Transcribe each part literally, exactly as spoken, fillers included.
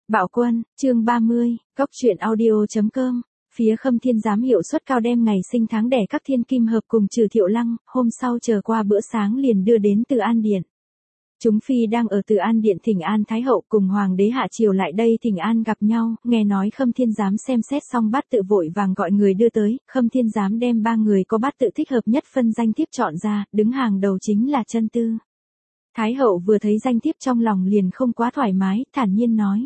Bạo Quân, chương ba mươi, Cóc truyện audio chấm com. Phía Khâm Thiên giám hiệu suất cao đem ngày sinh tháng đẻ các thiên kim hợp cùng Trừ Thiệu Lăng, hôm sau chờ qua bữa sáng liền đưa đến Từ An Điện. Chúng phi đang ở Từ An Điện thỉnh an Thái hậu cùng Hoàng đế hạ triều lại đây thỉnh an gặp nhau, nghe nói Khâm Thiên giám xem xét xong bát tự vội vàng gọi người đưa tới, Khâm Thiên giám đem ba người có bát tự thích hợp nhất phân danh thiếp chọn ra, đứng hàng đầu chính là Chân Tư. Thái hậu vừa thấy danh thiếp trong lòng liền không quá thoải mái, thản nhiên nói.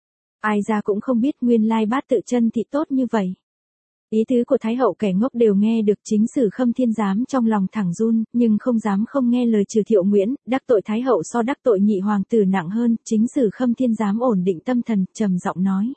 Ai ra cũng không biết nguyên lai bát tự Chân thị tốt như vậy. Ý tứ của Thái hậu kẻ ngốc đều nghe được, chính sử Khâm Thiên giám trong lòng thẳng run, nhưng không dám không nghe lời Trừ Thiệu Nguyễn, đắc tội Thái hậu so đắc tội nhị hoàng tử nặng hơn, chính sử Khâm Thiên giám ổn định tâm thần, trầm giọng nói.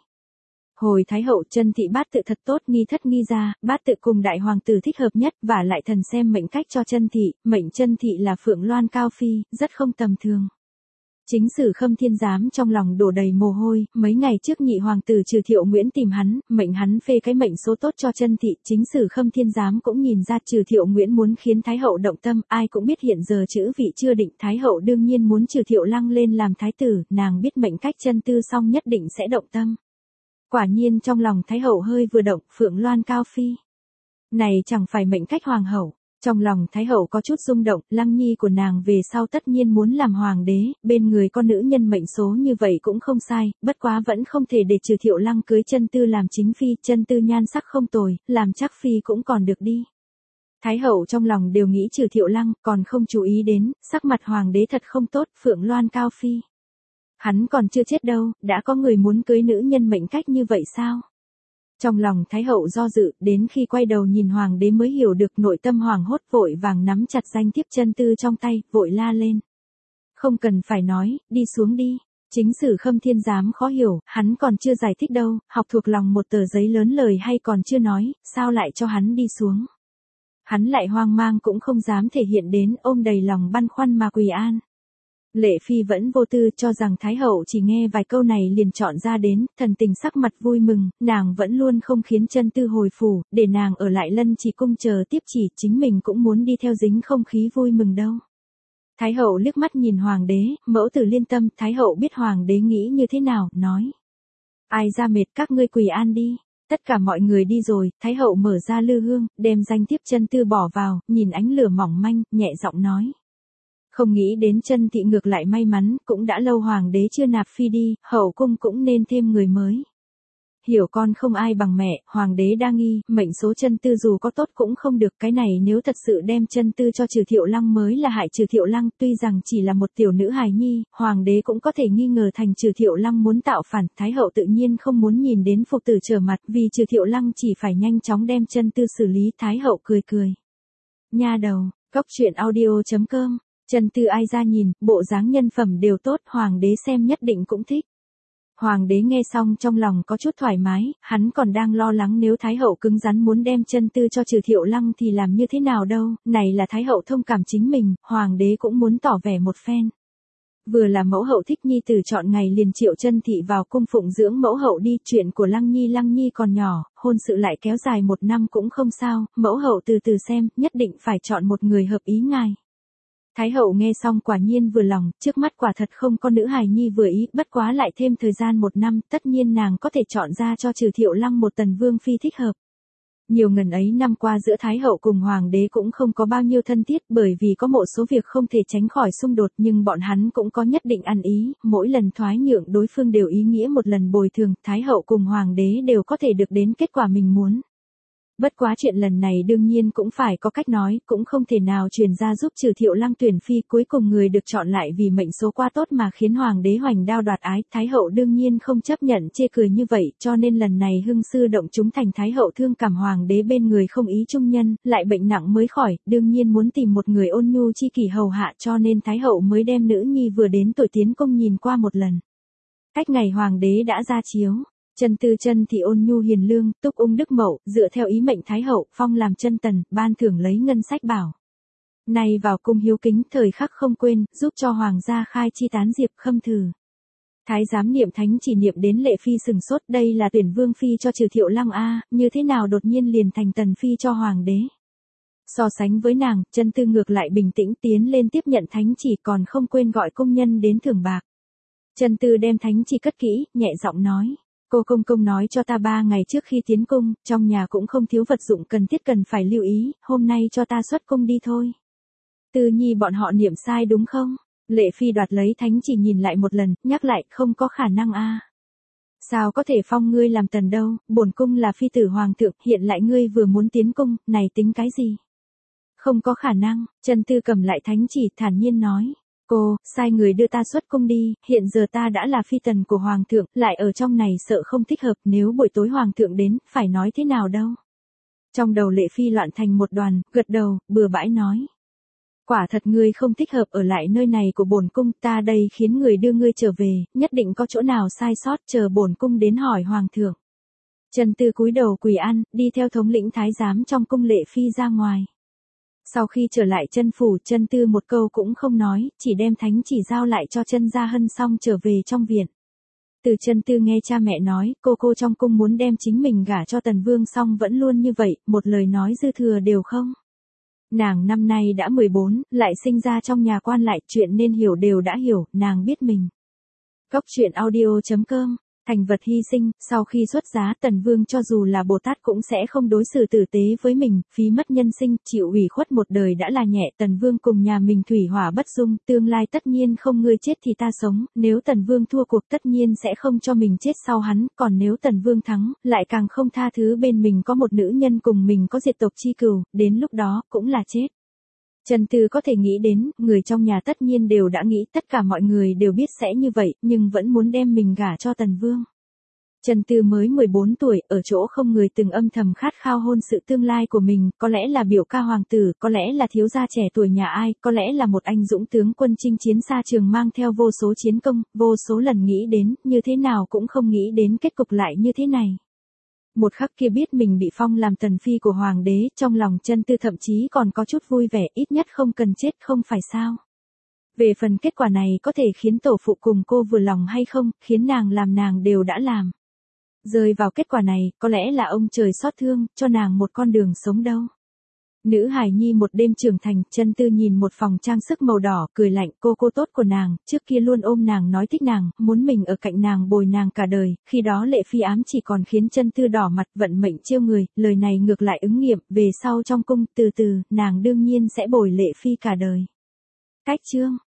Hồi Thái hậu, Chân thị bát tự thật tốt, nghi thất nghi gia, bát tự cùng đại hoàng tử thích hợp nhất, và lại thần xem mệnh cách cho Chân thị, mệnh Chân thị là Phượng Loan Cao Phi, rất không tầm thường. Chính sử Khâm Thiên giám trong lòng đổ đầy mồ hôi, mấy ngày trước nhị hoàng tử Trừ Thiệu Nguyễn tìm hắn, mệnh hắn phê cái mệnh số tốt cho Chân thị, chính sử Khâm Thiên giám cũng nhìn ra Trừ Thiệu Nguyễn muốn khiến Thái hậu động tâm, ai cũng biết hiện giờ chữ vị chưa định, Thái hậu đương nhiên muốn Trừ Thiệu Lăng lên làm thái tử, nàng biết mệnh cách Chân Tư xong nhất định sẽ động tâm. Quả nhiên trong lòng Thái hậu hơi vừa động, Phượng Loan Cao Phi. Này chẳng phải mệnh cách hoàng hậu. Trong lòng Thái hậu có chút rung động, Lăng nhi của nàng về sau tất nhiên muốn làm hoàng đế, bên người con nữ nhân mệnh số như vậy cũng không sai, bất quá vẫn không thể để Trừ Thiệu Lăng cưới Chân Tư làm chính phi, Chân Tư nhan sắc không tồi, làm chắc phi cũng còn được đi. Thái hậu trong lòng đều nghĩ Trừ Thiệu Lăng, còn không chú ý đến, sắc mặt hoàng đế thật không tốt, Phượng Loan Cao Phi. Hắn còn chưa chết đâu, đã có người muốn cưới nữ nhân mệnh cách như vậy sao? Trong lòng Thái hậu do dự, đến khi quay đầu nhìn hoàng đế mới hiểu được nội tâm hoàng hốt, vội vàng nắm chặt danh thiếp Chân Tư trong tay, vội la lên. Không cần phải nói, đi xuống đi. Chính sử Khâm Thiên giám khó hiểu, hắn còn chưa giải thích đâu, học thuộc lòng một tờ giấy lớn lời hay còn chưa nói, sao lại cho hắn đi xuống. Hắn lại hoang mang cũng không dám thể hiện đến, ôm đầy lòng băn khoăn mà quỳ an. Lệ Phi vẫn vô tư cho rằng Thái hậu chỉ nghe vài câu này liền chọn ra đến, thần tình sắc mặt vui mừng, nàng vẫn luôn không khiến Chân Tư hồi phủ, để nàng ở lại Lân Chỉ cung chờ tiếp chỉ, chính mình cũng muốn đi theo dính không khí vui mừng đâu. Thái hậu liếc mắt nhìn hoàng đế, mẫu tử liên tâm, Thái hậu biết hoàng đế nghĩ như thế nào, nói. Ai ra mệt các ngươi quỳ an đi. Tất cả mọi người đi rồi, Thái hậu mở ra lư hương, đem danh thiếp Chân Tư bỏ vào, nhìn ánh lửa mỏng manh, nhẹ giọng nói. Không nghĩ đến Chân thị ngược lại may mắn, cũng đã lâu hoàng đế chưa nạp phi đi, hậu cung cũng nên thêm người mới. Hiểu con không ai bằng mẹ, hoàng đế đa nghi, mệnh số Chân Tư dù có tốt cũng không được, cái này nếu thật sự đem Chân Tư cho Trừ Thiệu Lăng mới là hại Trừ Thiệu Lăng, tuy rằng chỉ là một tiểu nữ hài nhi, hoàng đế cũng có thể nghi ngờ thành Trừ Thiệu Lăng muốn tạo phản, Thái hậu tự nhiên không muốn nhìn đến phục tử trở mặt, vì Trừ Thiệu Lăng chỉ phải nhanh chóng đem Chân Tư xử lý, Thái hậu cười cười. Nha đầu, Cóc truyện audio chấm com. Chân Tư ai ra nhìn, bộ dáng nhân phẩm đều tốt, hoàng đế xem nhất định cũng thích. Hoàng đế nghe xong trong lòng có chút thoải mái, hắn còn đang lo lắng nếu Thái hậu cứng rắn muốn đem Chân Tư cho Trừ Thiệu Lăng thì làm như thế nào đâu, này là Thái hậu thông cảm chính mình, hoàng đế cũng muốn tỏ vẻ một phen. Vừa là mẫu hậu thích nhi tử chọn ngày liền triệu Chân thị vào cung phụng dưỡng mẫu hậu đi, chuyện của Lăng nhi Lăng nhi còn nhỏ, hôn sự lại kéo dài một năm cũng không sao, mẫu hậu từ từ xem, nhất định phải chọn một người hợp ý ngài. Thái hậu nghe xong quả nhiên vừa lòng, trước mắt quả thật không có nữ hài nhi vừa ý, bất quá lại thêm thời gian một năm, tất nhiên nàng có thể chọn ra cho Trừ Thiệu Lăng một tần vương phi thích hợp. Nhiều ngần ấy năm qua giữa Thái hậu cùng hoàng đế cũng không có bao nhiêu thân thiết, bởi vì có một số việc không thể tránh khỏi xung đột, nhưng bọn hắn cũng có nhất định ăn ý, mỗi lần thoái nhượng đối phương đều ý nghĩa một lần bồi thường, Thái hậu cùng hoàng đế đều có thể được đến kết quả mình muốn. Bất quá chuyện lần này đương nhiên cũng phải có cách nói, cũng không thể nào truyền ra giúp Trừ Thiệu Lăng tuyển phi, cuối cùng người được chọn lại vì mệnh số quá tốt mà khiến hoàng đế hoành đao đoạt ái, Thái hậu đương nhiên không chấp nhận chê cười như vậy, cho nên lần này hưng sư động chúng thành Thái hậu thương cảm hoàng đế bên người không ý trung nhân, lại bệnh nặng mới khỏi, đương nhiên muốn tìm một người ôn nhu chi kỷ hầu hạ, cho nên Thái hậu mới đem nữ nhi vừa đến tuổi tiến cung nhìn qua một lần. Cách ngày hoàng đế đã ra chiếu. Chân Tư Chân thị ôn nhu hiền lương, túc ung đức mậu, dựa theo ý mệnh Thái hậu, phong làm chân tần, ban thưởng lấy ngân sách bảo. Nay vào cung hiếu kính, thời khắc không quên, giúp cho hoàng gia khai chi tán diệp khâm thử. Thái giám Niệm Thánh chỉ niệm đến Lệ Phi sừng sốt, đây là tuyển vương phi cho Trừ Thiệu Lăng a, như thế nào đột nhiên liền thành tần phi cho hoàng đế. So sánh với nàng, Chân Tư ngược lại bình tĩnh tiến lên tiếp nhận thánh chỉ, còn không quên gọi công nhân đến thưởng bạc. Chân Tư đem thánh chỉ cất kỹ, nhẹ giọng nói. Cô công công nói cho ta ba ngày trước khi tiến cung, trong nhà cũng không thiếu vật dụng cần thiết cần phải lưu ý, hôm nay cho ta xuất cung đi thôi. Tư Nhi bọn họ niệm sai đúng không? Lệ Phi đoạt lấy thánh chỉ nhìn lại một lần, nhắc lại, không có khả năng a. Sao có thể phong ngươi làm tần đâu, bổn cung là phi tử hoàng thượng, hiện lại ngươi vừa muốn tiến cung, này tính cái gì? Không có khả năng, Chân Tư cầm lại thánh chỉ, thản nhiên nói. Cô, sai người đưa ta xuất cung đi, hiện giờ ta đã là phi tần của hoàng thượng, lại ở trong này sợ không thích hợp, nếu buổi tối hoàng thượng đến, phải nói thế nào đâu. Trong đầu Lệ Phi loạn thành một đoàn, gật đầu, bừa bãi nói. Quả thật ngươi không thích hợp ở lại nơi này của bổn cung, ta đây khiến người đưa ngươi trở về, nhất định có chỗ nào sai sót, chờ bổn cung đến hỏi hoàng thượng. Chân Tư cúi đầu quỳ ăn, đi theo thống lĩnh thái giám trong cung Lệ Phi ra ngoài. Sau khi trở lại chân phủ, Chân Tư một câu cũng không nói, chỉ đem thánh chỉ giao lại cho Chân Gia Hân xong trở về trong viện. Từ Chân Tư nghe cha mẹ nói, cô cô trong cung muốn đem chính mình gả cho Tần Vương xong vẫn luôn như vậy, một lời nói dư thừa đều không. Nàng năm nay đã mười bốn, lại sinh ra trong nhà quan lại, chuyện nên hiểu đều đã hiểu, nàng biết mình. Góc truyện audio chấm com. Thành vật hy sinh, sau khi xuất giá Tần Vương cho dù là Bồ Tát cũng sẽ không đối xử tử tế với mình, phí mất nhân sinh, chịu ủy khuất một đời đã là nhẹ. Tần Vương cùng nhà mình thủy hỏa bất dung, tương lai tất nhiên không ngươi chết thì ta sống, nếu Tần Vương thua cuộc tất nhiên sẽ không cho mình chết sau hắn, còn nếu Tần Vương thắng, lại càng không tha thứ bên mình có một nữ nhân cùng mình có diệt tộc chi cừu, đến lúc đó, cũng là chết. Chân Tư có thể nghĩ đến, người trong nhà tất nhiên đều đã nghĩ, tất cả mọi người đều biết sẽ như vậy, nhưng vẫn muốn đem mình gả cho Tần Vương. Chân Tư mới mười bốn tuổi, ở chỗ không người từng âm thầm khát khao hôn sự tương lai của mình, có lẽ là biểu ca hoàng tử, có lẽ là thiếu gia trẻ tuổi nhà ai, có lẽ là một anh dũng tướng quân chinh chiến xa trường mang theo vô số chiến công, vô số lần nghĩ đến, như thế nào cũng không nghĩ đến kết cục lại như thế này. Một khắc kia biết mình bị phong làm tần phi của hoàng đế, trong lòng Chân Tư thậm chí còn có chút vui vẻ, ít nhất không cần chết không phải sao. Về phần kết quả này có thể khiến tổ phụ cùng cô vừa lòng hay không, khiến nàng làm nàng đều đã làm. Rơi vào kết quả này, có lẽ là ông trời xót thương, cho nàng một con đường sống đâu. Nữ hài nhi một đêm trưởng thành, Chân Tư nhìn một phòng trang sức màu đỏ, cười lạnh, cô cô tốt của nàng, trước kia luôn ôm nàng nói thích nàng, muốn mình ở cạnh nàng bồi nàng cả đời, khi đó Lệ Phi ám chỉ còn khiến Chân Tư đỏ mặt, vận mệnh chiêu người, lời này ngược lại ứng nghiệm, về sau trong cung, từ từ, nàng đương nhiên sẽ bồi Lệ Phi cả đời. Cách chương